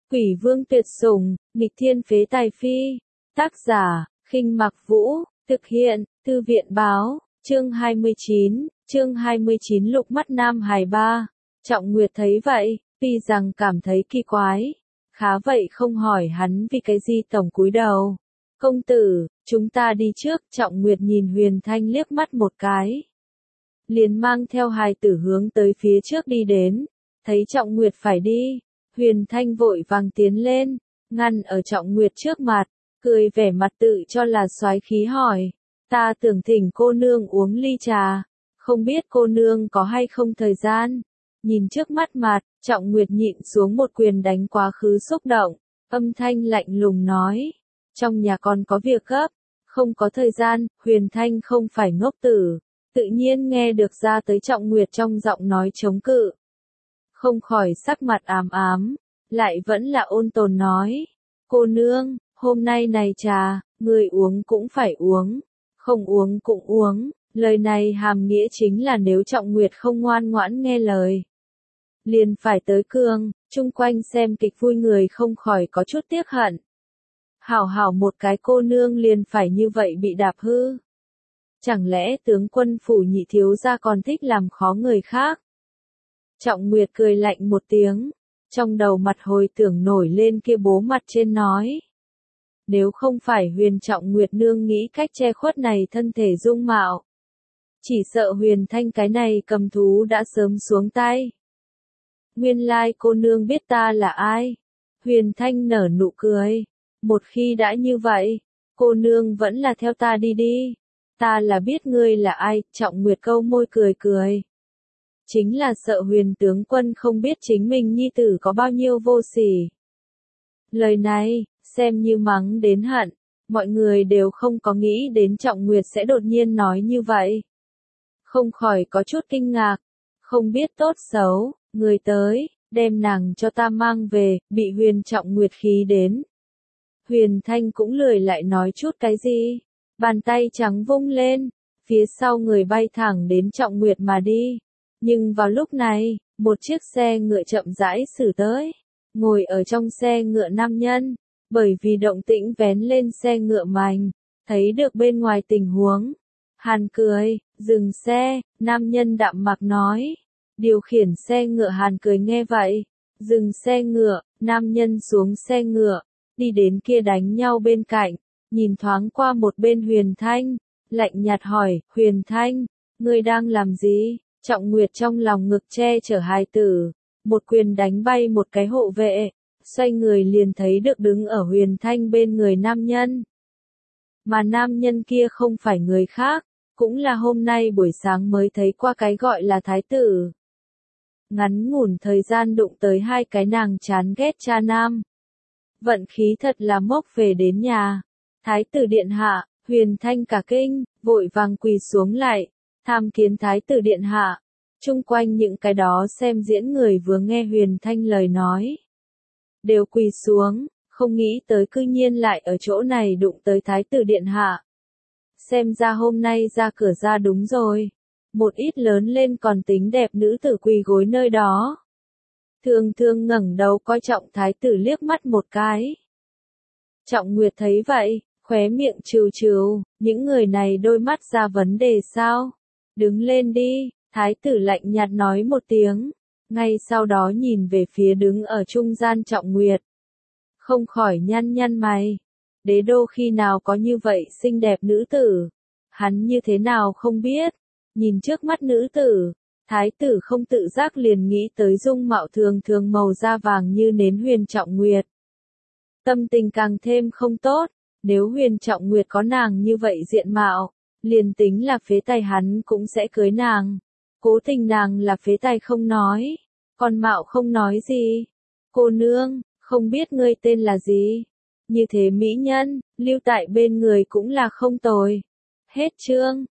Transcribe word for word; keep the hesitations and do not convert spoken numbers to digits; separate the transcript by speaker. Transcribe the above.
Speaker 1: Quỷ vương tuyệt sủng, nghịch thiên phế tài phi. Tác giả, Khinh Mặc Vũ, thực hiện, Thư viện báo, chương hai mươi chín, chương hai mươi chín Lục Mắt Nam Hải ba. Trọng Nguyệt thấy vậy, tuy rằng cảm thấy kỳ quái, khá vậy không hỏi hắn vì cái gì tổng cúi đầu. Công tử, chúng ta đi trước. Trọng Nguyệt nhìn Huyền Thanh liếc mắt một cái, liền mang theo hài tử hướng tới phía trước đi đến. Thấy Trọng Nguyệt phải đi, Huyền Thanh vội vàng tiến lên, ngăn ở Trọng Nguyệt trước mặt, cười vẻ mặt tự cho là soái khí hỏi, ta tưởng thỉnh cô nương uống ly trà, không biết cô nương có hay không thời gian. Nhìn trước mắt mặt, Trọng Nguyệt nhịn xuống một quyền đánh quá khứ xúc động, âm thanh lạnh lùng nói, trong nhà còn có việc gấp, không có thời gian. Huyền Thanh không phải ngốc tử, tự nhiên nghe được ra tới Trọng Nguyệt trong giọng nói chống cự, không khỏi sắc mặt ám ám, lại vẫn là ôn tồn nói, cô nương, hôm nay này trà, người uống cũng phải uống, không uống cũng uống. Lời này hàm nghĩa chính là nếu Trọng Nguyệt không ngoan ngoãn nghe lời, liền phải tới cương. Chung quanh xem kịch vui người không khỏi có chút tiếc hận. Hảo hảo một cái cô nương liền phải như vậy bị đạp hư. Chẳng lẽ tướng quân phủ nhị thiếu gia còn thích làm khó người khác? Trọng Nguyệt cười lạnh một tiếng, trong đầu mặt hồi tưởng nổi lên kia bố mặt trên nói. Nếu không phải Huyền Trọng Nguyệt nương nghĩ cách che khuất này thân thể dung mạo, chỉ sợ Huyền Thanh cái này cầm thú đã sớm xuống tay. Nguyên lai cô nương biết ta là ai. Huyền Thanh nở nụ cười, một khi đã như vậy, cô nương vẫn là theo ta đi đi. Ta là biết ngươi là ai. Trọng Nguyệt câu môi cười cười. Chính là sợ Huyền tướng quân không biết chính mình nhi tử có bao nhiêu vô sỉ. Lời này, xem như mắng đến hận, mọi người đều không có nghĩ đến Trọng Nguyệt sẽ đột nhiên nói như vậy. Không khỏi có chút kinh ngạc, không biết tốt xấu, người tới, đem nàng cho ta mang về. Bị Huyền Trọng Nguyệt khí đến, Huyền Thanh cũng lười lại nói chút cái gì, bàn tay trắng vung lên, phía sau người bay thẳng đến Trọng Nguyệt mà đi. Nhưng vào lúc này, một chiếc xe ngựa chậm rãi xử tới, ngồi ở trong xe ngựa nam nhân, bởi vì động tĩnh vén lên xe ngựa mảnh, thấy được bên ngoài tình huống. Hàn cười, dừng xe. Nam nhân đạm mạc nói, điều khiển xe ngựa. Hàn cười nghe vậy, dừng xe ngựa. Nam nhân xuống xe ngựa, đi đến kia đánh nhau bên cạnh, nhìn thoáng qua một bên Huyền Thanh, lạnh nhạt hỏi, Huyền Thanh, ngươi đang làm gì? Trọng Nguyệt trong lòng ngực che chở hài tử, một quyền đánh bay một cái hộ vệ, xoay người liền thấy được đứng ở Huyền Thanh bên người nam nhân. Mà nam nhân kia không phải người khác, cũng là hôm nay buổi sáng mới thấy qua cái gọi là thái tử. Ngắn ngủn thời gian đụng tới hai cái nàng chán ghét cha nam. Vận khí thật là mốc về đến nhà. Thái tử điện hạ. Huyền Thanh cả kinh, vội vàng quỳ xuống lại, tham kiến thái tử điện hạ. Chung quanh những cái đó xem diễn người vừa nghe Huyền Thanh lời nói, đều quỳ xuống, không nghĩ tới cư nhiên lại ở chỗ này đụng tới thái tử điện hạ. Xem ra hôm nay ra cửa ra đúng rồi. Một ít lớn lên còn tính đẹp nữ tử quỳ gối nơi đó. Thường thường ngẩng đầu coi trọng thái tử liếc mắt một cái. Trọng Nguyệt thấy vậy, khóe miệng trừ trừ, những người này đôi mắt ra vấn đề sao? Đứng lên đi. Thái tử lạnh nhạt nói một tiếng, ngay sau đó nhìn về phía đứng ở trung gian Trọng Nguyệt, không khỏi nhăn nhăn mày. Đế đô khi nào có như vậy xinh đẹp nữ tử? Hắn như thế nào không biết? Nhìn trước mắt nữ tử, thái tử không tự giác liền nghĩ tới dung mạo thường thường màu da vàng như nến Huyền Trọng Nguyệt. Tâm tình càng thêm không tốt, nếu Huyền Trọng Nguyệt có nàng như vậy diện mạo, liền tính là phế tài hắn cũng sẽ cưới nàng. Cố tình nàng là phế tài không nói, còn mạo không nói gì. Cô nương, không biết ngươi tên là gì? Như thế mỹ nhân, lưu tại bên người cũng là không tồi. Hết chương.